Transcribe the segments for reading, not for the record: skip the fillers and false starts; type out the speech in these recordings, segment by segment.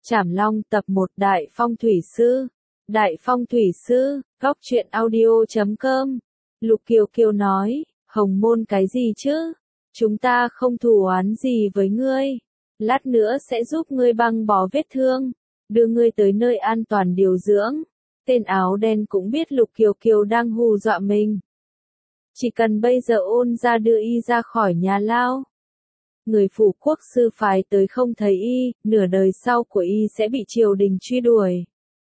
Trảm Long tập 1 Đại Phong Thủy Sư. Đại Phong Thủy Sư, góc truyện audio.com. Lục Kiều Kiều nói, Hồng Môn cái gì chứ? Chúng ta không thù oán gì với ngươi. Lát nữa sẽ giúp ngươi băng bó vết thương, đưa ngươi tới nơi an toàn điều dưỡng. Tên áo đen cũng biết Lục Kiều Kiều đang hù dọa mình. Chỉ cần bây giờ ôn ra đưa y ra khỏi nhà lao. Người phủ quốc sư phái tới không thấy y, nửa đời sau của y sẽ bị triều đình truy đuổi.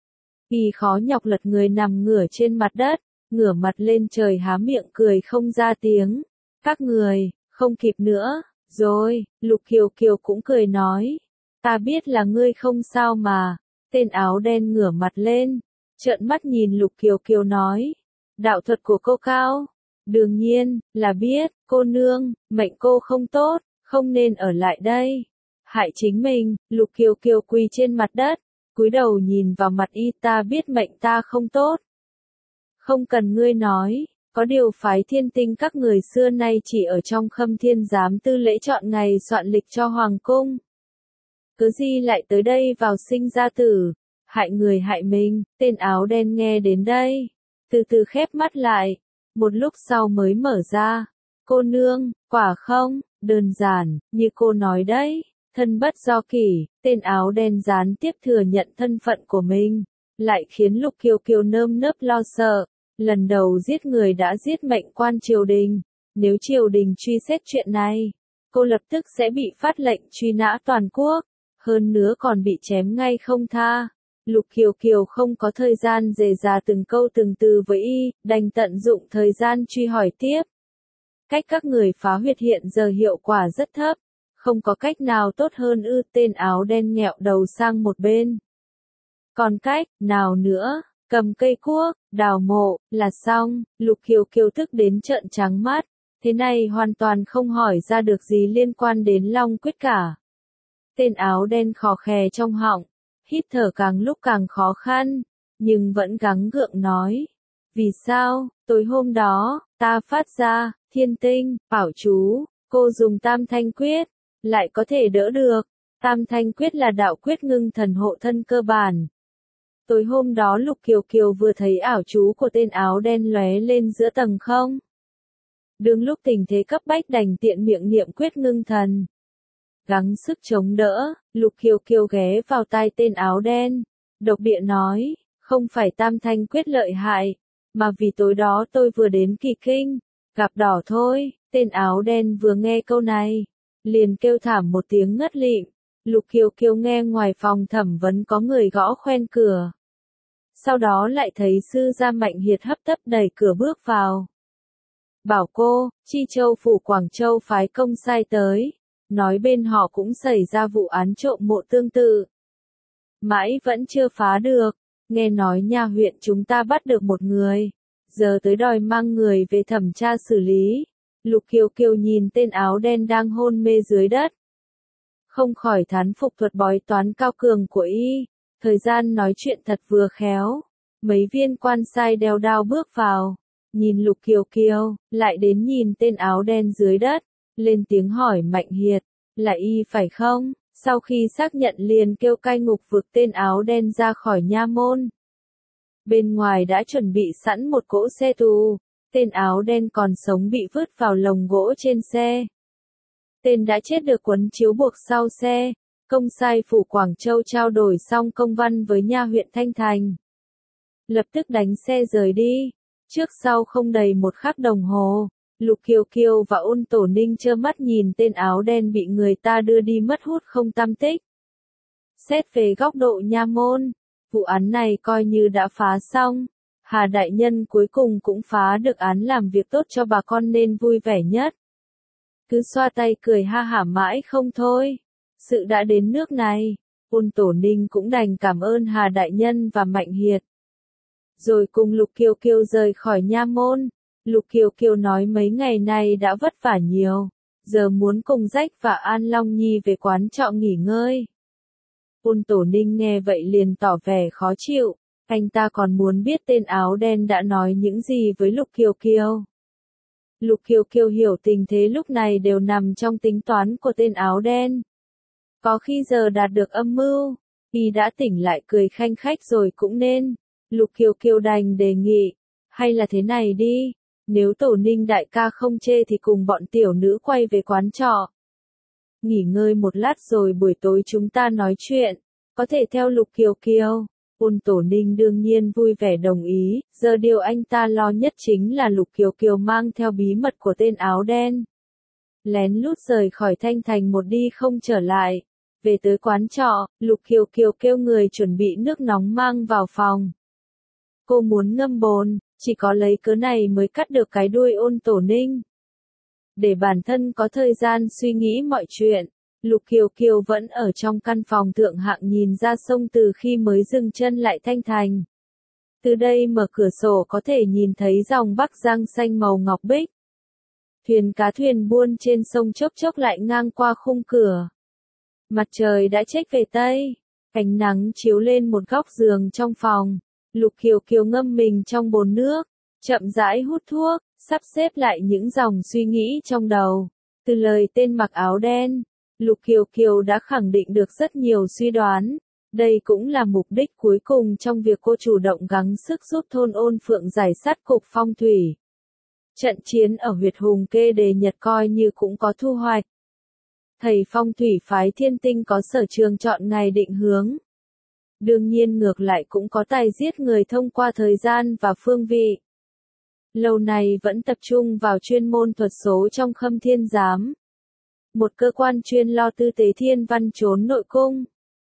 Y khó nhọc lật người nằm ngửa trên mặt đất, ngửa mặt lên trời há miệng cười không ra tiếng. Các người, không kịp nữa, rồi, Lục Kiều Kiều cũng cười nói. Ta biết là ngươi không sao mà. Tên áo đen ngửa mặt lên, trợn mắt nhìn Lục Kiều Kiều nói. Đạo thuật của cô cao. Đương nhiên, là biết, cô nương, mệnh cô không tốt, không nên ở lại đây. Hại chính mình, Lục Kiều Kiều quỳ trên mặt đất, cúi đầu nhìn vào mặt y, ta biết mệnh ta không tốt. Không cần ngươi nói, có điều phái Thiên Tinh các người xưa nay chỉ ở trong Khâm Thiên giám tư lễ chọn ngày soạn lịch cho hoàng cung. Cứ gì lại tới đây vào sinh ra tử, hại người hại mình. Tên áo đen nghe đến đây, từ từ khép mắt lại, một lúc sau mới mở ra. Cô nương, quả không, đơn giản, như cô nói đấy, thân bất do kỷ. Tên áo đen gián tiếp thừa nhận thân phận của mình, lại khiến Lục Kiều Kiều nơm nớp lo sợ. Lần đầu giết người đã giết mệnh quan triều đình, nếu triều đình truy xét chuyện này, cô lập tức sẽ bị phát lệnh truy nã toàn quốc, hơn nữa còn bị chém ngay không tha. Lục Kiều Kiều không có thời gian dè dà từng câu từng từ với y, đành tận dụng thời gian truy hỏi tiếp. Cách các người phá huyệt hiện giờ hiệu quả rất thấp, không có cách nào tốt hơn ư? Tên áo đen nghẹo đầu sang một bên. Còn cách nào nữa? Cầm cây cuốc, đào mộ, là xong. Lục Kiều Kiều tức đến trợn trắng mắt, thế này hoàn toàn không hỏi ra được gì liên quan đến Long Quyết cả. Tên áo đen khò khè trong họng, hít thở càng lúc càng khó khăn, nhưng vẫn gắng gượng nói. Vì sao, tối hôm đó, ta phát ra, Thiên Tinh, bảo chú, cô dùng Tam Thanh Quyết, lại có thể đỡ được. Tam Thanh Quyết là đạo quyết ngưng thần hộ thân cơ bản. Tối hôm đó Lục Kiều Kiều vừa thấy ảo chú của tên áo đen lóe lên giữa tầng không. Đương lúc tình thế cấp bách đành tiện miệng niệm quyết ngưng thần. Gắng sức chống đỡ, Lục Kiều Kiều ghé vào tai tên áo đen, độc địa nói, không phải Tam Thanh Quyết lợi hại, mà vì tối đó tôi vừa đến Kỳ Kinh, gặp đỏ thôi. Tên áo đen vừa nghe câu này, liền kêu thảm một tiếng ngất lịm. Lục Kiều Kiều nghe ngoài phòng thẩm vấn có người gõ khoen cửa. Sau đó lại thấy sư gia Mạnh Hiệt hấp tấp đẩy cửa bước vào. Bảo cô, Chi Châu phủ Quảng Châu phái công sai tới, nói bên họ cũng xảy ra vụ án trộm mộ tương tự. Mãi vẫn chưa phá được, nghe nói nhà huyện chúng ta bắt được một người, giờ tới đòi mang người về thẩm tra xử lý. Lục Kiều Kiều nhìn tên áo đen đang hôn mê dưới đất, không khỏi thán phục thuật bói toán cao cường của y. Thời gian nói chuyện thật vừa khéo. Mấy viên quan sai đeo đao bước vào, nhìn Lục Kiều Kiều, lại đến nhìn tên áo đen dưới đất, lên tiếng hỏi Mạnh Hiệt, là y phải không? Sau khi xác nhận liền kêu cai ngục vực tên áo đen ra khỏi nha môn. Bên ngoài đã chuẩn bị sẵn một cỗ xe tù, tên áo đen còn sống bị vứt vào lồng gỗ trên xe. Tên đã chết được quấn chiếu buộc sau xe. Công sai phủ Quảng Châu trao đổi xong công văn với nha huyện Thanh Thành, lập tức đánh xe rời đi. Trước sau không đầy một khắc đồng hồ, Lục Kiều Kiều và Ôn Tổ Ninh trơ mắt nhìn tên áo đen bị người ta đưa đi mất hút không tăm tích. Xét về góc độ nha môn, vụ án này coi như đã phá xong. Hà đại nhân cuối cùng cũng phá được án, làm việc tốt cho bà con nên vui vẻ nhất. Cứ xoa tay cười ha hả mãi không thôi. Sự đã đến nước này, Ôn Tổ Ninh cũng đành cảm ơn Hà đại nhân và Mạnh Hiệt. Rồi cùng Lục Kiều Kiều rời khỏi nha môn. Lục Kiều Kiều nói mấy ngày nay đã vất vả nhiều, giờ muốn cùng Rách và An Long Nhi về quán trọ nghỉ ngơi. Ôn Tổ Ninh nghe vậy liền tỏ vẻ khó chịu, anh ta còn muốn biết tên áo đen đã nói những gì với Lục Kiều Kiều. Lục Kiều Kiều hiểu tình thế lúc này đều nằm trong tính toán của tên áo đen. Có khi giờ đạt được âm mưu, Y đã tỉnh lại cười khanh khách rồi cũng nên. Lục Kiều Kiều đành đề nghị. Hay là thế này đi. Nếu Tổ Ninh đại ca không chê thì cùng bọn tiểu nữ quay về quán trọ. Nghỉ ngơi một lát rồi buổi tối chúng ta nói chuyện. Có thể theo Lục Kiều Kiều. Ôn Tổ Ninh đương nhiên vui vẻ đồng ý. Giờ điều anh ta lo nhất chính là Lục Kiều Kiều mang theo bí mật của tên áo đen. Lén lút rời khỏi Thanh Thành một đi không trở lại. Về tới quán trọ, Lục Kiều Kiều kêu người chuẩn bị nước nóng mang vào phòng. Cô muốn ngâm bồn, chỉ có lấy cớ này mới cắt được cái đuôi Ôn Tổ Ninh. Để bản thân có thời gian suy nghĩ mọi chuyện, Lục Kiều Kiều vẫn ở trong căn phòng thượng hạng nhìn ra sông từ khi mới dừng chân lại Thanh Thành. Từ đây mở cửa sổ có thể nhìn thấy dòng Bắc Giang xanh màu ngọc bích. Thuyền cá thuyền buôn trên sông chốc chốc lại ngang qua khung cửa. Mặt trời đã chếch về Tây, ánh nắng chiếu lên một góc giường trong phòng. Lục Kiều Kiều ngâm mình trong bồn nước, chậm rãi hút thuốc, sắp xếp lại những dòng suy nghĩ trong đầu. Từ lời tên mặc áo đen, Lục Kiều Kiều đã khẳng định được rất nhiều suy đoán. Đây cũng là mục đích cuối cùng trong việc cô chủ động gắng sức giúp thôn Ôn Phượng giải sát cục phong thủy. Trận chiến ở huyệt Hùng Kê Đề Nhật coi như cũng có thu hoạch. Thầy phong thủy phái Thiên Tinh có sở trường chọn ngày định hướng. Đương nhiên ngược lại cũng có tài giết người thông qua thời gian và phương vị. Lâu nay vẫn tập trung vào chuyên môn thuật số trong Khâm Thiên Giám. Một cơ quan chuyên lo tư tế thiên văn trốn nội cung.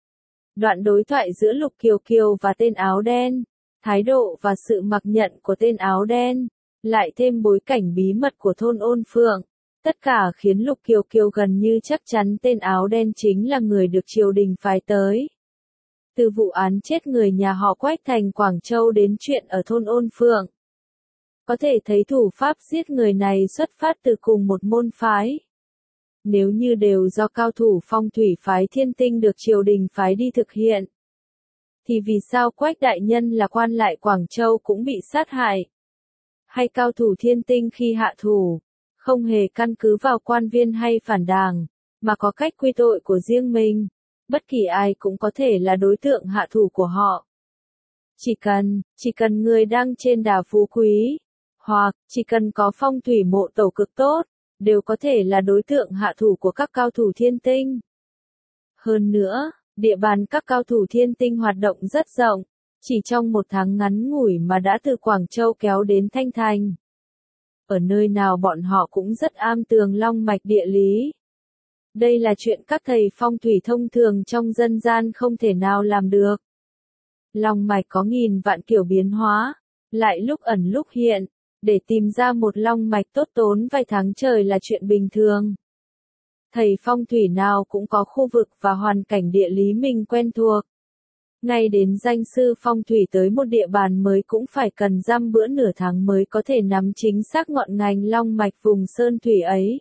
Đoạn đối thoại giữa Lục Kiều Kiều và tên áo đen, thái độ và sự mặc nhận của tên áo đen, lại thêm bối cảnh bí mật của thôn Ôn Phượng. Tất cả khiến Lục Kiều Kiều gần như chắc chắn tên áo đen chính là người được triều đình phái tới. Từ vụ án chết người nhà họ Quách thành Quảng Châu đến chuyện ở thôn Ôn Phượng. Có thể thấy thủ pháp giết người này xuất phát từ cùng một môn phái. Nếu như đều do cao thủ phong thủy phái Thiên Tinh được triều đình phái đi thực hiện, thì vì sao Quách đại nhân là quan lại Quảng Châu cũng bị sát hại? Hay cao thủ Thiên Tinh khi hạ thủ, không hề căn cứ vào quan viên hay phản đảng, mà có cách quy tội của riêng mình? Bất kỳ ai cũng có thể là đối tượng hạ thủ của họ. Chỉ cần người đang trên đà phú quý, hoặc chỉ cần có phong thủy mộ tổ cực tốt, đều có thể là đối tượng hạ thủ của các cao thủ Thiên Tinh. Hơn nữa, địa bàn các cao thủ Thiên Tinh hoạt động rất rộng, chỉ trong một tháng ngắn ngủi mà đã từ Quảng Châu kéo đến Thanh Thành. Ở nơi nào bọn họ cũng rất am tường long mạch địa lý. Đây là chuyện các thầy phong thủy thông thường trong dân gian không thể nào làm được. Long mạch có nghìn vạn kiểu biến hóa, lại lúc ẩn lúc hiện, để tìm ra một long mạch tốt tốn vài tháng trời là chuyện bình thường. Thầy phong thủy nào cũng có khu vực và hoàn cảnh địa lý mình quen thuộc. Ngay đến danh sư phong thủy tới một địa bàn mới cũng phải cần dăm bữa nửa tháng mới có thể nắm chính xác ngọn ngành long mạch vùng sơn thủy ấy.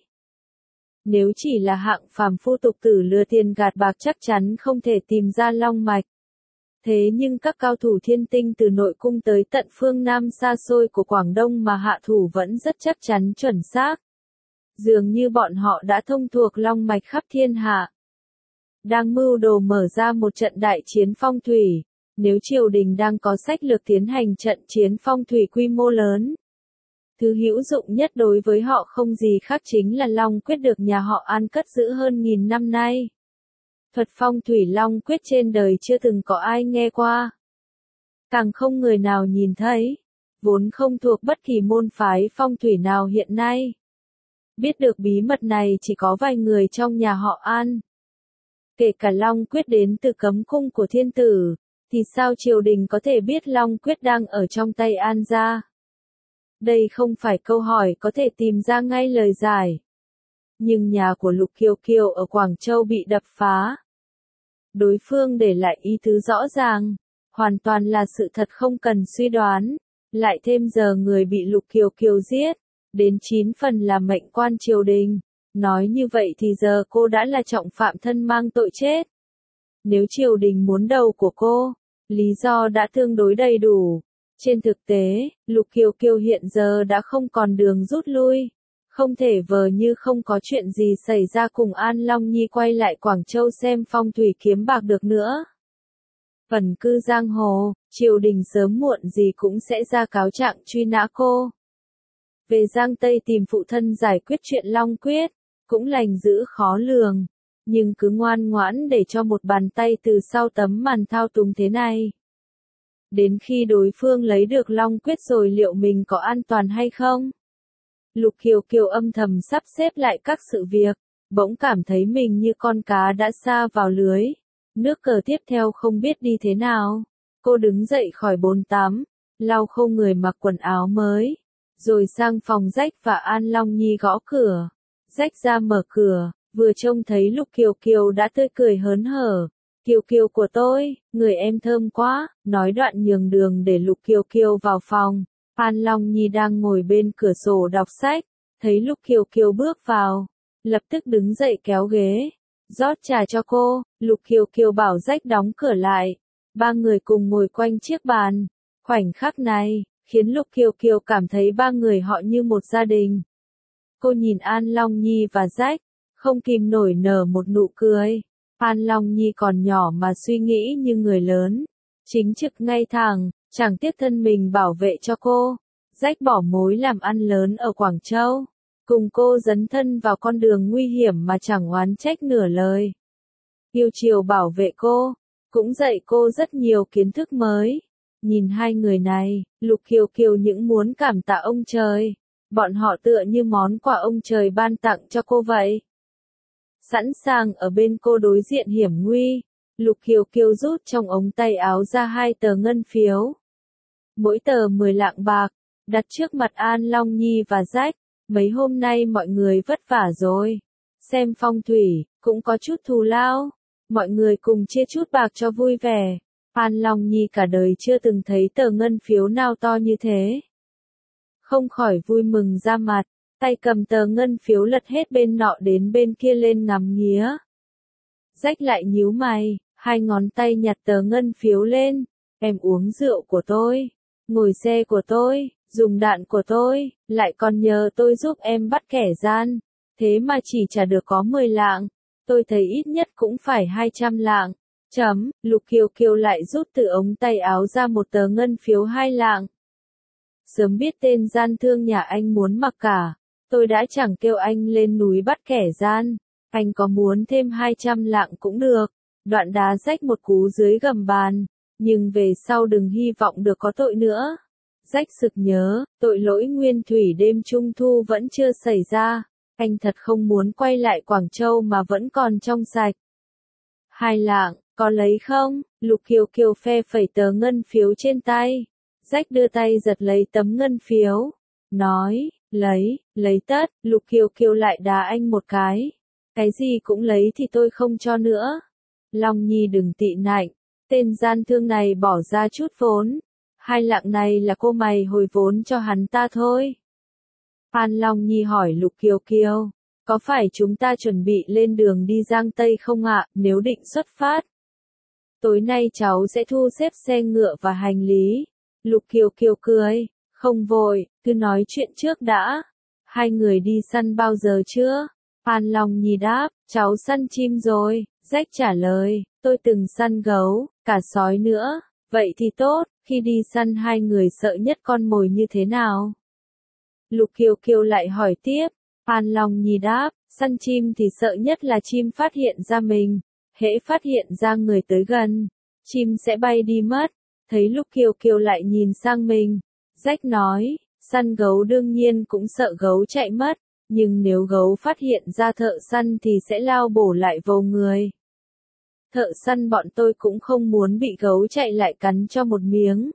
Nếu chỉ là hạng phàm phu tục tử lừa tiền gạt bạc chắc chắn không thể tìm ra long mạch. Thế nhưng các cao thủ Thiên Tinh từ nội cung tới tận phương Nam xa xôi của Quảng Đông mà hạ thủ vẫn rất chắc chắn chuẩn xác. Dường như bọn họ đã thông thuộc long mạch khắp thiên hạ. Đang mưu đồ mở ra một trận đại chiến phong thủy. Nếu triều đình đang có sách lược tiến hành trận chiến phong thủy quy mô lớn, thứ hữu dụng nhất đối với họ không gì khác chính là Long Quyết được nhà họ An cất giữ hơn 1000 năm nay. Thuật phong thủy Long Quyết trên đời chưa từng có ai nghe qua. Càng không người nào nhìn thấy. Vốn không thuộc bất kỳ môn phái phong thủy nào hiện nay. Biết được bí mật này chỉ có vài người trong nhà họ An. Kể cả Long Quyết đến từ cấm cung của thiên tử, thì sao triều đình có thể biết Long Quyết đang ở trong tay An gia? Đây không phải câu hỏi có thể tìm ra ngay lời giải. Nhưng nhà của Lục Kiều Kiều ở Quảng Châu bị đập phá. Đối phương để lại ý tứ rõ ràng, hoàn toàn là sự thật không cần suy đoán. Lại thêm giờ người bị Lục Kiều Kiều giết, đến 9 phần là mệnh quan triều đình. Nói như vậy thì giờ cô đã là trọng phạm thân mang tội chết. Nếu triều đình muốn đầu của cô, lý do đã tương đối đầy đủ. Trên thực tế, Lục Kiều Kiều hiện giờ đã không còn đường rút lui. Không thể vờ như không có chuyện gì xảy ra cùng An Long Nhi quay lại Quảng Châu xem phong thủy kiếm bạc được nữa. Phần cư giang hồ, triều đình sớm muộn gì cũng sẽ ra cáo trạng truy nã cô. Về Giang Tây tìm phụ thân giải quyết chuyện Long Quyết, cũng lành dữ khó lường, nhưng cứ ngoan ngoãn để cho một bàn tay từ sau tấm màn thao túng thế này. Đến khi đối phương lấy được Long Quyết rồi liệu mình có an toàn hay không? Lục Kiều Kiều âm thầm sắp xếp lại các sự việc, bỗng cảm thấy mình như con cá đã sa vào lưới. Nước cờ tiếp theo không biết đi thế nào. Cô đứng dậy khỏi bồn tắm, lau khô người mặc quần áo mới, rồi sang phòng Rách và An Long Nhi gõ cửa. Rách ra mở cửa, vừa trông thấy Lục Kiều Kiều đã tươi cười hớn hở. Kiều Kiều của tôi, người em thơm quá, nói đoạn nhường đường để Lục Kiều Kiều vào phòng. An Long Nhi đang ngồi bên cửa sổ đọc sách, thấy Lục Kiều Kiều bước vào, lập tức đứng dậy kéo ghế, rót trà cho cô. Lục Kiều Kiều bảo Rách đóng cửa lại, ba người cùng ngồi quanh chiếc bàn. Khoảnh khắc này, khiến Lục Kiều Kiều cảm thấy ba người họ như một gia đình. Cô nhìn An Long Nhi và Rách, không kìm nổi nở một nụ cười. An Long Nhi còn nhỏ mà suy nghĩ như người lớn, chính trực ngay thẳng, chẳng tiếc thân mình bảo vệ cho cô. Rách bỏ mối làm ăn lớn ở Quảng Châu, cùng cô dấn thân vào con đường nguy hiểm mà chẳng oán trách nửa lời. Yêu chiều bảo vệ cô, cũng dạy cô rất nhiều kiến thức mới. Nhìn hai người này, Lục Kiều Kiều những muốn cảm tạ ông trời. Bọn họ tựa như món quà ông trời ban tặng cho cô vậy. Sẵn sàng ở bên cô đối diện hiểm nguy, Lục Kiều Kiều rút trong ống tay áo ra 2 tờ ngân phiếu. Mỗi tờ 10 lạng bạc, đặt trước mặt An Long Nhi và Rách. Mấy hôm nay mọi người vất vả rồi. Xem phong thủy, cũng có chút thù lao. Mọi người cùng chia chút bạc cho vui vẻ. An Long Nhi cả đời chưa từng thấy tờ ngân phiếu nào to như thế. Không khỏi vui mừng ra mặt, tay cầm tờ ngân phiếu lật hết bên nọ đến bên kia lên ngắm nghía. Rách lại nhíu mày, 2 ngón tay nhặt tờ ngân phiếu lên. Em uống rượu của tôi, ngồi xe của tôi, dùng đạn của tôi, lại còn nhờ tôi giúp em bắt kẻ gian. Thế mà chỉ trả được có 10 lạng. Tôi thấy ít nhất cũng phải 200 lạng. Lục Kiều Kiều lại rút từ ống tay áo ra một tờ ngân phiếu 2 lạng. Sớm biết tên gian thương nhà anh muốn mặc cả, tôi đã chẳng kêu anh lên núi bắt kẻ gian. Anh có muốn thêm 200 lạng cũng được. Đoạn đá Rách một cú dưới gầm bàn. Nhưng về sau đừng hy vọng được có tội nữa. Rách sực nhớ, tội lỗi nguyên thủy đêm trung thu vẫn chưa xảy ra. Anh thật không muốn quay lại Quảng Châu mà vẫn còn trong sạch. 2 lạng, có lấy không? Lục Kiều Kiều phe phẩy tờ ngân phiếu trên tay. Rách đưa tay giật lấy tấm ngân phiếu. Nói, lấy tất. Lục Kiều Kiều lại đá anh một cái. Cái gì cũng lấy thì tôi không cho nữa. Long Nhi đừng tị nạnh. Tên gian thương này bỏ ra chút vốn. 2 lạng này là cô mày hồi vốn cho hắn ta thôi. An Long Nhi hỏi Lục Kiều Kiều, có phải chúng ta chuẩn bị lên đường đi Giang Tây không ạ? Nếu định xuất phát, tối nay cháu sẽ thu xếp xe ngựa và hành lý. Lục Kiều Kiều cười, không vội, cứ nói chuyện trước đã. Hai người đi săn bao giờ chưa? An Long Nhi đáp, cháu săn chim rồi. Rách trả lời, tôi từng săn gấu, cả sói nữa. Vậy thì tốt, khi đi săn hai người sợ nhất con mồi như thế nào? Lục Kiều Kiều lại hỏi tiếp. An Long Nhi đáp, săn chim thì sợ nhất là chim phát hiện ra mình. Hễ phát hiện ra người tới gần, chim sẽ bay đi mất. Thấy Lục Kiều Kiều lại nhìn sang mình, Rách nói, săn gấu đương nhiên cũng sợ gấu chạy mất, nhưng nếu gấu phát hiện ra thợ săn thì sẽ lao bổ lại vào người. Thợ săn bọn tôi cũng không muốn bị gấu chạy lại cắn cho một miếng.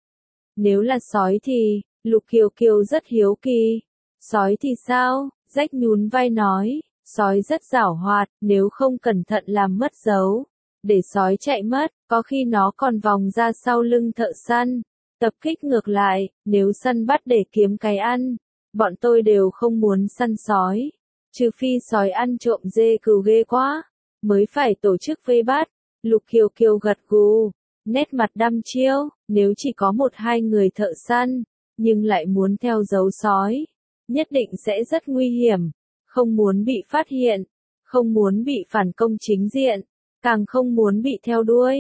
Nếu là sói thì, Lục Kiều Kiều rất hiếu kỳ. Sói thì sao? Rách nhún vai nói, sói rất giảo hoạt, nếu không cẩn thận làm mất dấu. Để sói chạy mất, có khi nó còn vòng ra sau lưng thợ săn, tập kích ngược lại, nếu săn bắt để kiếm cái ăn. Bọn tôi đều không muốn săn sói. Trừ phi sói ăn trộm dê cừu ghê quá, mới phải tổ chức vây bắt. Lục Kiều Kiều gật gù, nét mặt đăm chiêu, nếu chỉ có 1-2 người thợ săn, nhưng lại muốn theo dấu sói, nhất định sẽ rất nguy hiểm, không muốn bị phát hiện, không muốn bị phản công chính diện, càng không muốn bị theo đuôi.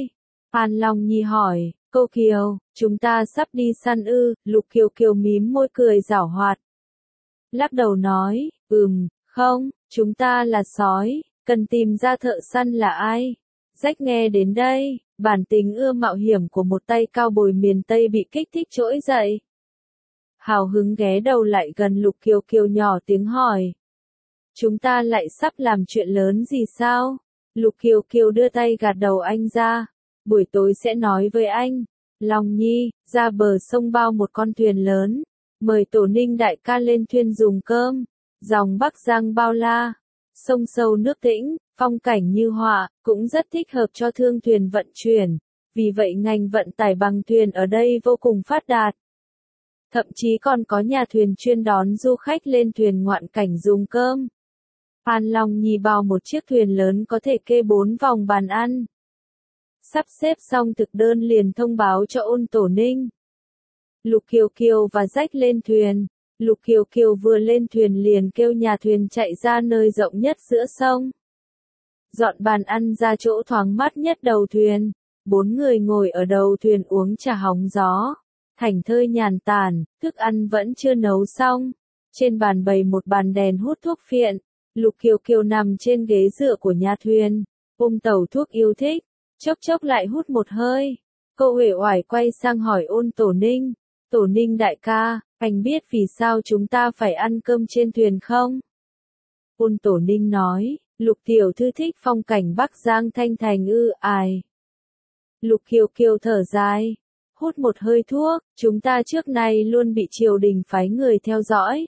An Long Nhi hỏi, cô Kiều, chúng ta sắp đi săn ư? Lục Kiều Kiều mím môi cười giảo hoạt. Lắc đầu nói, không, chúng ta là sói, cần tìm ra thợ săn là ai. Rách nghe đến đây, bản tính ưa mạo hiểm của một tay cao bồi miền Tây bị kích thích trỗi dậy. Hào hứng ghé đầu lại gần Lục Kiều Kiều nhỏ tiếng hỏi. Chúng ta lại sắp làm chuyện lớn gì sao? Lục Kiều Kiều đưa tay gạt đầu anh ra. Buổi tối sẽ nói với anh. Long Nhi, ra bờ sông bao một con thuyền lớn. Mời Tổ Ninh đại ca lên thuyền dùng cơm. Dòng Bắc Giang bao la. Sông sâu nước tĩnh, phong cảnh như họa, cũng rất thích hợp cho thương thuyền vận chuyển. Vì vậy ngành vận tải bằng thuyền ở đây vô cùng phát đạt. Thậm chí còn có nhà thuyền chuyên đón du khách lên thuyền ngoạn cảnh dùng cơm. An Long Nhi bao một chiếc thuyền lớn có thể kê 4 vòng bàn ăn. Sắp xếp xong thực đơn liền thông báo cho Ôn Tổ Ninh. Lục Kiều Kiều và Rách lên thuyền. Lục Kiều Kiều vừa lên thuyền liền kêu nhà thuyền chạy ra nơi rộng nhất giữa sông. Dọn bàn ăn ra chỗ thoáng mát nhất đầu thuyền. 4 người ngồi ở đầu thuyền uống trà hóng gió. Thảnh thơi nhàn tản, thức ăn vẫn chưa nấu xong. Trên bàn bày một bàn đèn hút thuốc phiện. Lục Kiều Kiều nằm trên ghế dựa của nhà thuyền, ôm tẩu thuốc yêu thích, chốc chốc lại hút một hơi. Cô uể oải quay sang hỏi Ôn Tổ Ninh, Tổ Ninh đại ca, anh biết vì sao chúng ta phải ăn cơm trên thuyền không? Ôn Tổ Ninh nói, Lục tiểu thư thích phong cảnh Bắc Giang thanh thành ư? Ai? Lục Kiều Kiều thở dài, hút một hơi thuốc, chúng ta trước nay luôn bị triều đình phái người theo dõi.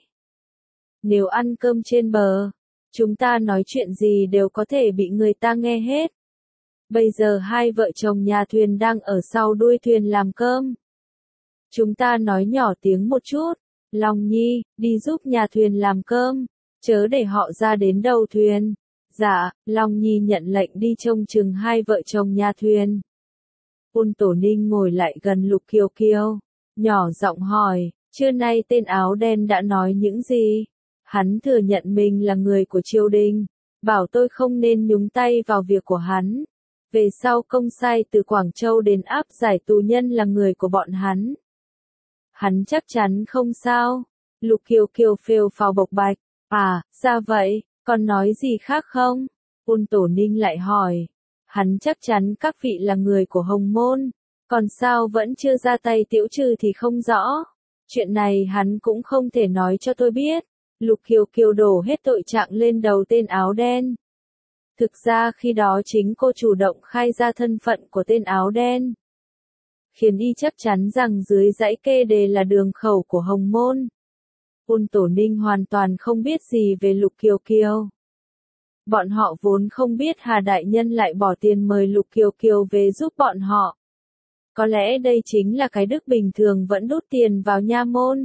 Nếu ăn cơm trên bờ, chúng ta nói chuyện gì đều có thể bị người ta nghe hết. Bây giờ hai vợ chồng nhà thuyền đang ở sau đuôi thuyền làm cơm. Chúng ta nói nhỏ tiếng một chút. Long Nhi, đi giúp nhà thuyền làm cơm, chớ để họ ra đến đầu thuyền. Dạ, Long Nhi nhận lệnh đi trông chừng hai vợ chồng nhà thuyền. Ôn Tổ Ninh ngồi lại gần Lục Kiều Kiều, nhỏ giọng hỏi, trưa nay tên áo đen đã nói những gì? Hắn thừa nhận mình là người của triều đình, bảo tôi không nên nhúng tay vào việc của hắn. Về sau công sai từ Quảng Châu đến áp giải tù nhân là người của bọn hắn. Hắn chắc chắn không sao. Lục Kiều Kiều phều phào bộc bạch. À, ra vậy, còn nói gì khác không? Ôn Tổ Ninh lại hỏi. Hắn chắc chắn các vị là người của Hồng Môn. Còn sao vẫn chưa ra tay tiễu trừ thì không rõ. Chuyện này hắn cũng không thể nói cho tôi biết. Lục Kiều Kiều đổ hết tội trạng lên đầu tên áo đen. Thực ra khi đó chính cô chủ động khai ra thân phận của tên áo đen. Khiến y chắc chắn rằng dưới dãy kê đề là đường khẩu của Hồng Môn. Ôn Tổ Ninh hoàn toàn không biết gì về Lục Kiều Kiều. Bọn họ vốn không biết Hà Đại Nhân lại bỏ tiền mời Lục Kiều Kiều về giúp bọn họ. Có lẽ đây chính là cái đức bình thường vẫn đút tiền vào nha môn.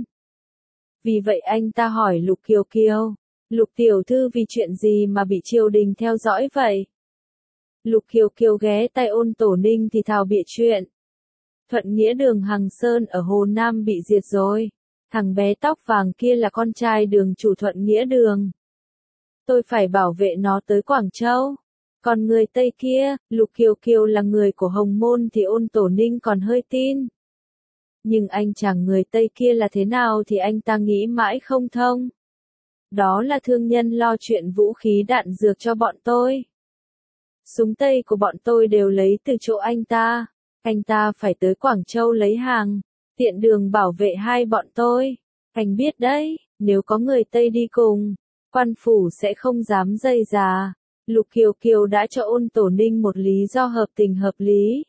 Vì vậy anh ta hỏi Lục Kiều Kiều, Lục tiểu thư vì chuyện gì mà bị triều đình theo dõi vậy? Lục Kiều Kiều ghé tai Ôn Tổ Ninh thì thào bịa chuyện. Thuận Nghĩa Đường Hằng Sơn ở Hồ Nam bị diệt rồi. Thằng bé tóc vàng kia là con trai đường chủ Thuận Nghĩa Đường. Tôi phải bảo vệ nó tới Quảng Châu. Còn người Tây kia, Lục Kiều Kiều là người của Hồng Môn thì Ôn Tổ Ninh còn hơi tin. Nhưng anh chàng người Tây kia là thế nào thì anh ta nghĩ mãi không thông. Đó là thương nhân lo chuyện vũ khí đạn dược cho bọn tôi. Súng Tây của bọn tôi đều lấy từ chỗ anh ta. Anh ta phải tới Quảng Châu lấy hàng, tiện đường bảo vệ hai bọn tôi. Anh biết đấy, nếu có người Tây đi cùng, quan phủ sẽ không dám dây dà. Lục Kiều Kiều đã cho Ôn Tổ Ninh một lý do hợp tình hợp lý.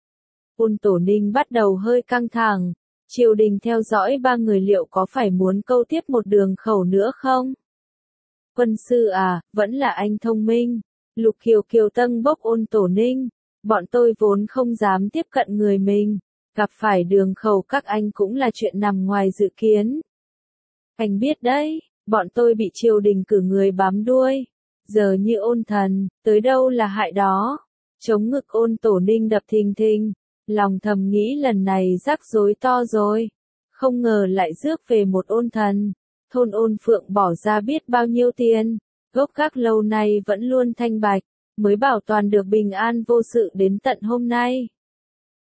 Ôn Tổ Ninh bắt đầu hơi căng thẳng. Triều đình theo dõi ba người liệu có phải muốn câu tiếp một đường khẩu nữa không? Quân sư à, vẫn là anh thông minh. Lục Kiều Kiều tâng bốc Ôn Tổ Ninh. Bọn tôi vốn không dám tiếp cận người mình. Gặp phải đường khẩu các anh cũng là chuyện nằm ngoài dự kiến. Anh biết đấy, bọn tôi bị triều đình cử người bám đuôi. Giờ như Ôn thần, tới đâu là hại đó. Chống ngực Ôn Tổ Ninh đập thình thình. Lòng thầm nghĩ lần này rắc rối to rồi. Không ngờ lại rước về một Ôn thần. Thôn Ôn Phượng bỏ ra biết bao nhiêu tiền. Gốc gác lâu nay vẫn luôn thanh bạch. Mới bảo toàn được bình an vô sự đến tận hôm nay.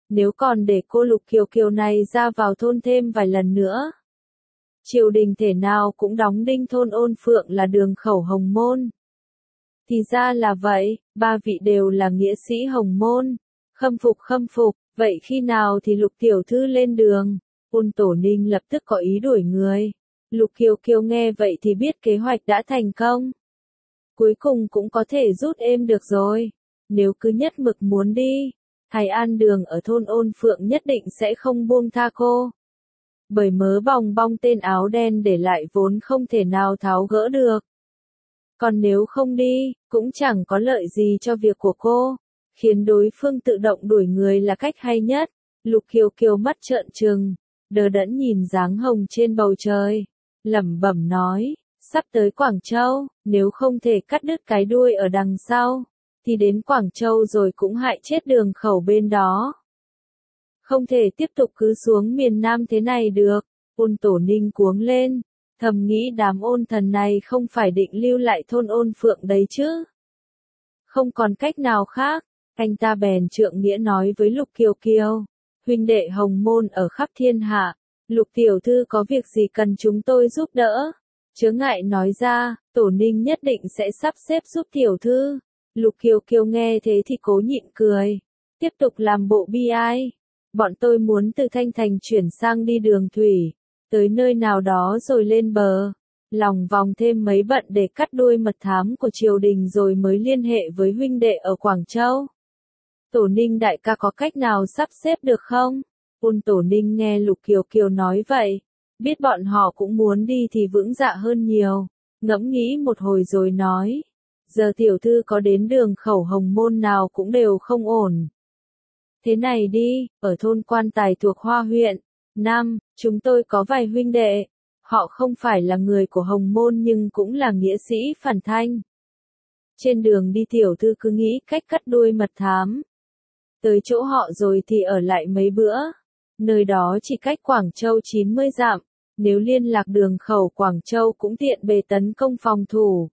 nếu còn để cô Lục Kiều Kiều này ra vào thôn thêm vài lần nữa. Triều đình thể nào cũng đóng đinh thôn Ôn Phượng là đường khẩu Hồng Môn. Thì ra là vậy, ba vị đều là nghĩa sĩ Hồng Môn. Khâm phục, vậy khi nào thì Lục tiểu thư lên đường? Ôn Tổ Ninh lập tức có ý đuổi người. Lục Kiều Kiều nghe vậy thì biết kế hoạch đã thành công. Cuối cùng cũng có thể rút êm được rồi. Nếu cứ nhất mực muốn đi, Thái An Đường ở thôn Ôn Phượng nhất định sẽ không buông tha cô. Bởi mớ bòng bong tên áo đen để lại vốn không thể nào tháo gỡ được. Còn nếu không đi, cũng chẳng có lợi gì cho việc của cô. Khiến đối phương tự động đuổi người là cách hay nhất. Lục Kiều Kiều mắt trợn trừng, đờ đẫn nhìn dáng hồng trên bầu trời. Lẩm bẩm nói, sắp tới Quảng Châu, nếu không thể cắt đứt cái đuôi ở đằng sau, thì đến Quảng Châu rồi cũng hại chết đường khẩu bên đó. Không thể tiếp tục cứ xuống miền Nam thế này được. Ôn Tổ Ninh cuống lên, thầm nghĩ đám ôn thần này không phải định lưu lại thôn Ôn Phượng đấy chứ. Không còn cách nào khác, anh ta bèn trượng nghĩa nói với Lục Kiều Kiều, huynh đệ Hồng Môn ở khắp thiên hạ, Lục tiểu thư có việc gì cần chúng tôi giúp đỡ? Chớ ngại nói ra, Tổ Ninh nhất định sẽ sắp xếp giúp tiểu thư. Lục Kiều Kiều nghe thế thì cố nhịn cười, tiếp tục làm bộ bi ai. Bọn tôi muốn từ Thanh Thành chuyển sang đi đường thủy, tới nơi nào đó rồi lên bờ, lòng vòng thêm mấy bận để cắt đuôi mật thám của triều đình rồi mới liên hệ với huynh đệ ở Quảng Châu. Tổ Ninh đại ca có cách nào sắp xếp được không? Ôn Tổ Ninh nghe Lục Kiều Kiều nói vậy, biết bọn họ cũng muốn đi thì vững dạ hơn nhiều, ngẫm nghĩ một hồi rồi nói, giờ tiểu thư có đến đường khẩu Hồng Môn nào cũng đều không ổn. Thế này đi, ở thôn Quan Tài thuộc Hoa huyện, Nam, chúng tôi có vài huynh đệ, họ không phải là người của Hồng Môn nhưng cũng là nghĩa sĩ phản thanh. Trên đường đi tiểu thư cứ nghĩ cách cắt đuôi mật thám. Tới chỗ họ rồi thì ở lại mấy bữa. Nơi đó chỉ cách Quảng Châu 90 dặm, nếu liên lạc đường khẩu Quảng Châu cũng tiện bề tấn công phòng thủ.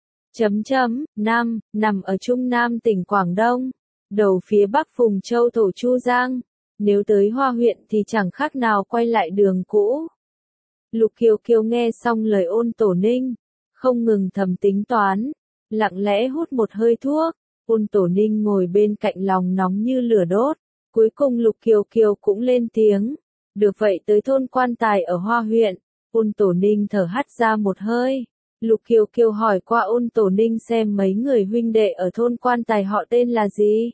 Nam, nằm ở Trung Nam tỉnh Quảng Đông, đầu phía bắc Phùng Châu Thổ Chu Giang, nếu tới Hoa huyện thì chẳng khác nào quay lại đường cũ. Lục Kiều Kiều nghe xong lời Ôn Tổ Ninh, không ngừng thầm tính toán, lặng lẽ hút một hơi thuốc. Ôn Tổ Ninh ngồi bên cạnh lòng nóng như lửa đốt. Cuối cùng Lục Kiều Kiều cũng lên tiếng. Được vậy tới thôn Quan Tài ở Hoa huyện. Ôn Tổ Ninh thở hắt ra một hơi. Lục Kiều Kiều hỏi qua Ôn Tổ Ninh xem mấy người huynh đệ ở thôn Quan Tài họ tên là gì.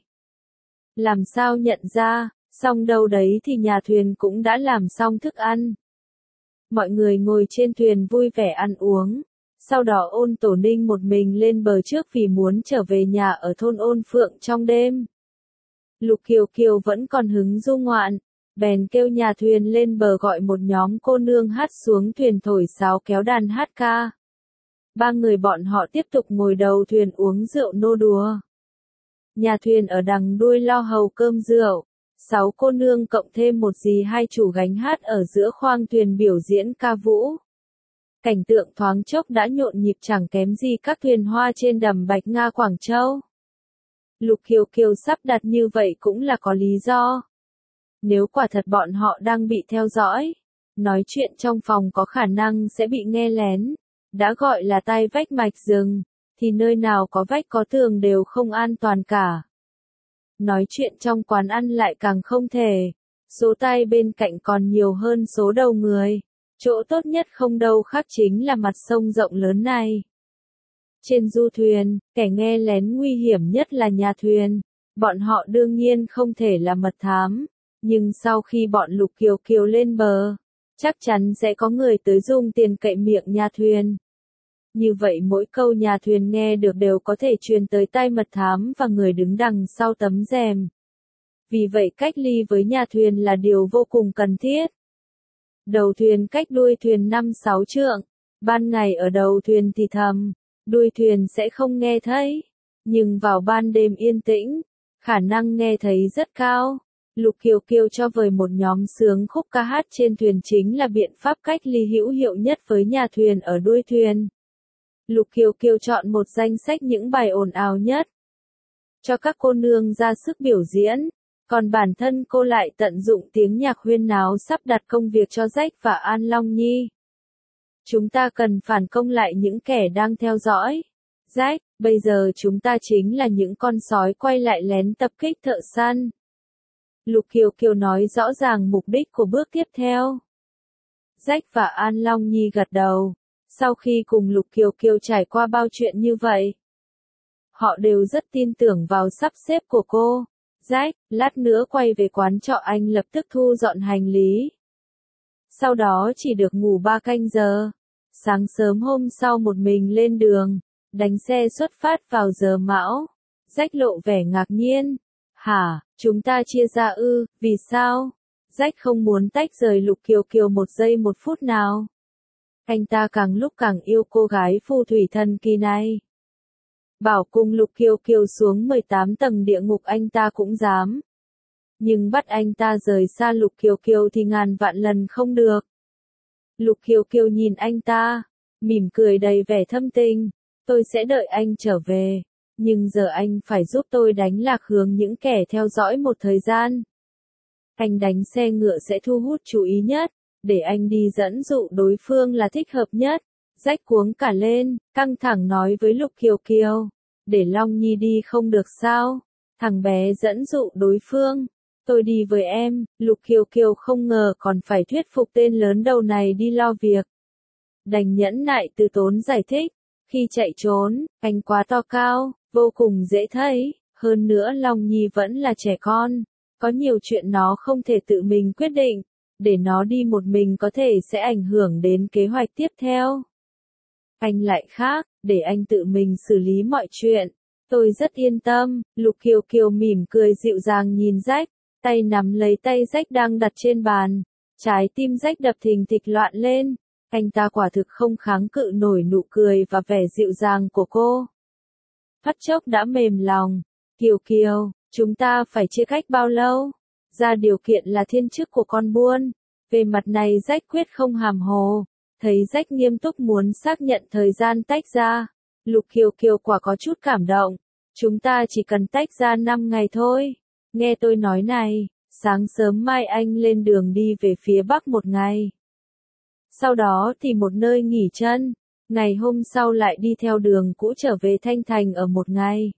Làm sao nhận ra, xong đâu đấy thì nhà thuyền cũng đã làm xong thức ăn. Mọi người ngồi trên thuyền vui vẻ ăn uống. Sau đó Ôn Tổ Ninh một mình lên bờ trước vì muốn trở về nhà ở thôn Ôn Phượng trong đêm. Lục Kiều Kiều vẫn còn hứng du ngoạn, bèn kêu nhà thuyền lên bờ gọi một nhóm cô nương hát xuống thuyền thổi sáo kéo đàn hát ca. Ba người bọn họ tiếp tục ngồi đầu thuyền uống rượu nô đùa. Nhà thuyền ở đằng đuôi lo hầu cơm rượu, 6 cô nương cộng thêm một dì hai chủ gánh hát ở giữa khoang thuyền biểu diễn ca vũ. Cảnh tượng thoáng chốc đã nhộn nhịp chẳng kém gì các thuyền hoa trên đầm Bạch Nga Quảng Châu. Lục Kiều Kiều sắp đặt như vậy cũng là có lý do. Nếu quả thật bọn họ đang bị theo dõi, nói chuyện trong phòng có khả năng sẽ bị nghe lén, đã gọi là tai vách mạch rừng, thì nơi nào có vách có tường đều không an toàn cả. Nói chuyện trong quán ăn lại càng không thể, số tai bên cạnh còn nhiều hơn số đầu người. Chỗ tốt nhất không đâu khác chính là mặt sông rộng lớn này. Trên du thuyền, kẻ nghe lén nguy hiểm nhất là nhà thuyền. Bọn họ đương nhiên không thể là mật thám, nhưng sau khi bọn Lục Kiều Kiều lên bờ, chắc chắn sẽ có người tới dùng tiền cậy miệng nhà thuyền. Như vậy mỗi câu nhà thuyền nghe được đều có thể truyền tới tai mật thám và người đứng đằng sau tấm rèm. Vì vậy cách ly với nhà thuyền là điều vô cùng cần thiết. Đầu thuyền cách đuôi thuyền 5-6 trượng, ban ngày ở đầu thuyền thì thầm, đuôi thuyền sẽ không nghe thấy, nhưng vào ban đêm yên tĩnh, khả năng nghe thấy rất cao. Lục Kiều Kiều cho vời một nhóm sướng khúc ca hát trên thuyền chính là biện pháp cách ly hữu hiệu nhất với nhà thuyền ở đuôi thuyền. Lục Kiều Kiều chọn một danh sách những bài ồn ào nhất, cho các cô nương ra sức biểu diễn, Còn bản thân cô lại tận dụng tiếng nhạc huyên náo sắp đặt công việc cho Jack và An Long Nhi. Chúng ta cần phản công lại những kẻ đang theo dõi. Jack, bây giờ chúng ta chính là những con sói quay lại lén tập kích thợ săn. Lục Kiều Kiều nói rõ ràng mục đích của bước tiếp theo. Jack và An Long Nhi gật đầu. Sau khi cùng Lục Kiều Kiều trải qua bao chuyện như vậy, họ đều rất tin tưởng vào sắp xếp của cô. Jack, lát nữa quay về quán trọ anh lập tức thu dọn hành lý. Sau đó chỉ được ngủ 3 canh giờ. Sáng sớm hôm sau một mình lên đường, đánh xe xuất phát vào giờ mão. Jack lộ vẻ ngạc nhiên. Hả, chúng ta chia ra ư, vì sao? Jack không muốn tách rời Lục Kiều Kiều một giây một phút nào. Anh ta càng lúc càng yêu cô gái phù thủy thần kỳ này. Bảo cùng Lục Kiều Kiều xuống 18 tầng địa ngục anh ta cũng dám. Nhưng bắt anh ta rời xa Lục Kiều Kiều thì ngàn vạn lần không được. Lục Kiều Kiều nhìn anh ta, mỉm cười đầy vẻ thâm tình. Tôi sẽ đợi anh trở về, nhưng giờ anh phải giúp tôi đánh lạc hướng những kẻ theo dõi một thời gian. Anh đánh xe ngựa sẽ thu hút chú ý nhất, để anh đi dẫn dụ đối phương là thích hợp nhất. Jack cuống cả lên, căng thẳng nói với Lục Kiều Kiều. Để Long Nhi đi không được sao? Thằng bé dẫn dụ đối phương. Tôi đi với em. Lục Kiều Kiều không ngờ còn phải thuyết phục tên lớn đầu này đi lo việc. Đành nhẫn nại từ tốn giải thích. Khi chạy trốn, anh quá to cao, vô cùng dễ thấy. Hơn nữa Long Nhi vẫn là trẻ con. Có nhiều chuyện nó không thể tự mình quyết định. Để nó đi một mình có thể sẽ ảnh hưởng đến kế hoạch tiếp theo. Anh lại khác, để anh tự mình xử lý mọi chuyện. Tôi rất yên tâm. Lục Kiều Kiều mỉm cười dịu dàng nhìn Jack, tay nắm lấy tay Jack đang đặt trên bàn. Trái tim Jack đập thình thịch loạn lên. Anh ta quả thực không kháng cự nổi nụ cười và vẻ dịu dàng của cô. Phút chốc đã mềm lòng. Kiều Kiều, chúng ta phải chia cách bao lâu? Ra điều kiện là thiên chức của con buôn. Về mặt này Jack quyết không hàm hồ. Thấy Jack nghiêm túc muốn xác nhận thời gian tách ra. Lục Kiều Kiều quả có chút cảm động. Chúng ta chỉ cần tách ra 5 ngày thôi. Nghe tôi nói này, sáng sớm mai anh lên đường đi về phía Bắc một ngày. Sau đó thì một nơi nghỉ chân. Ngày hôm sau lại đi theo đường cũ trở về Thanh Thành ở một ngày.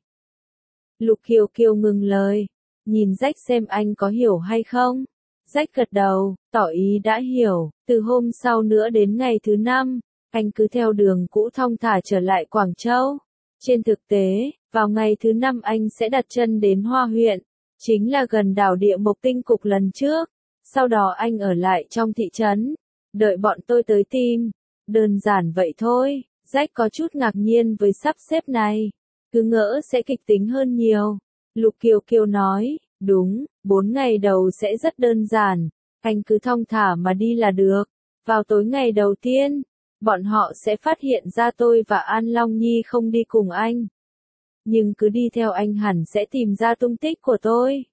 Lục Kiều Kiều ngừng lời. Nhìn Jack xem anh có hiểu hay không. Jack gật đầu, tỏ ý đã hiểu. Từ hôm sau nữa đến ngày thứ 5, anh cứ theo đường cũ thong thả trở lại Quảng Châu. Trên thực tế, vào ngày thứ 5 anh sẽ đặt chân đến Hoa huyện, chính là gần đảo Địa Mộc Tinh Cục lần trước. Sau đó anh ở lại trong thị trấn, đợi bọn tôi tới tìm. Đơn giản vậy thôi. Jack có chút ngạc nhiên với sắp xếp này. Cứ ngỡ sẽ kịch tính hơn nhiều. Lục Kiều Kiều nói, đúng, 4 ngày đầu sẽ rất đơn giản. Anh cứ thong thả mà đi là được. Vào tối ngày đầu tiên, bọn họ sẽ phát hiện ra tôi và An Long Nhi không đi cùng anh. Nhưng cứ đi theo anh hẳn sẽ tìm ra tung tích của tôi.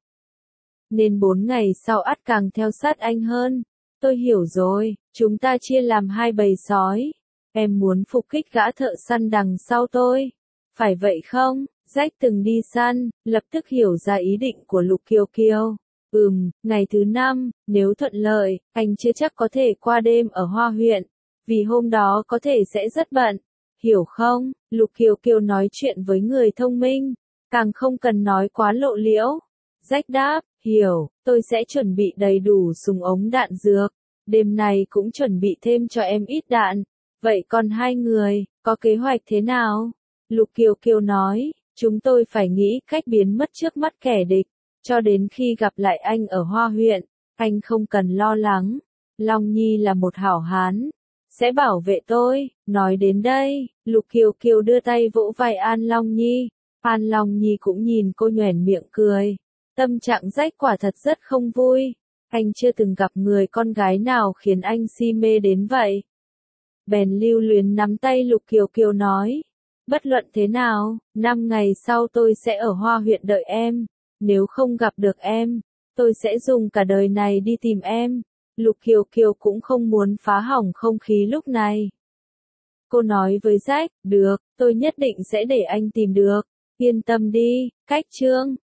Nên 4 ngày sau ắt càng theo sát anh hơn. Tôi hiểu rồi, chúng ta chia làm 2 bầy sói. Em muốn phục kích gã thợ săn đằng sau tôi. Phải vậy không? Jack từng đi săn, lập tức hiểu ra ý định của Lục Kiều Kiều. Ngày thứ 5, nếu thuận lợi, anh chưa chắc có thể qua đêm ở Hoa huyện. Vì hôm đó có thể sẽ rất bận. Hiểu không? Lục Kiều Kiều nói chuyện với người thông minh. Càng không cần nói quá lộ liễu. Jack đáp, hiểu, tôi sẽ chuẩn bị đầy đủ súng ống đạn dược. Đêm này cũng chuẩn bị thêm cho em ít đạn. Vậy còn 2 người, có kế hoạch thế nào? Lục Kiều Kiều nói, chúng tôi phải nghĩ cách biến mất trước mắt kẻ địch. Cho đến khi gặp lại anh ở Hoa huyện, anh không cần lo lắng. Long Nhi là một hảo hán. Sẽ bảo vệ tôi. Nói đến đây, Lục Kiều Kiều đưa tay vỗ vai An Long Nhi. An Long Nhi cũng nhìn cô nhoẻn miệng cười. Tâm trạng Jack quả thật rất không vui. Anh chưa từng gặp người con gái nào khiến anh si mê đến vậy. Bèn lưu luyến nắm tay Lục Kiều Kiều nói. Bất luận thế nào, 5 ngày sau tôi sẽ ở Hoa huyện đợi em. Nếu không gặp được em, tôi sẽ dùng cả đời này đi tìm em. Lục Kiều Kiều cũng không muốn phá hỏng không khí lúc này. Cô nói với Jack, được, tôi nhất định sẽ để anh tìm được. Yên tâm đi, cách chương.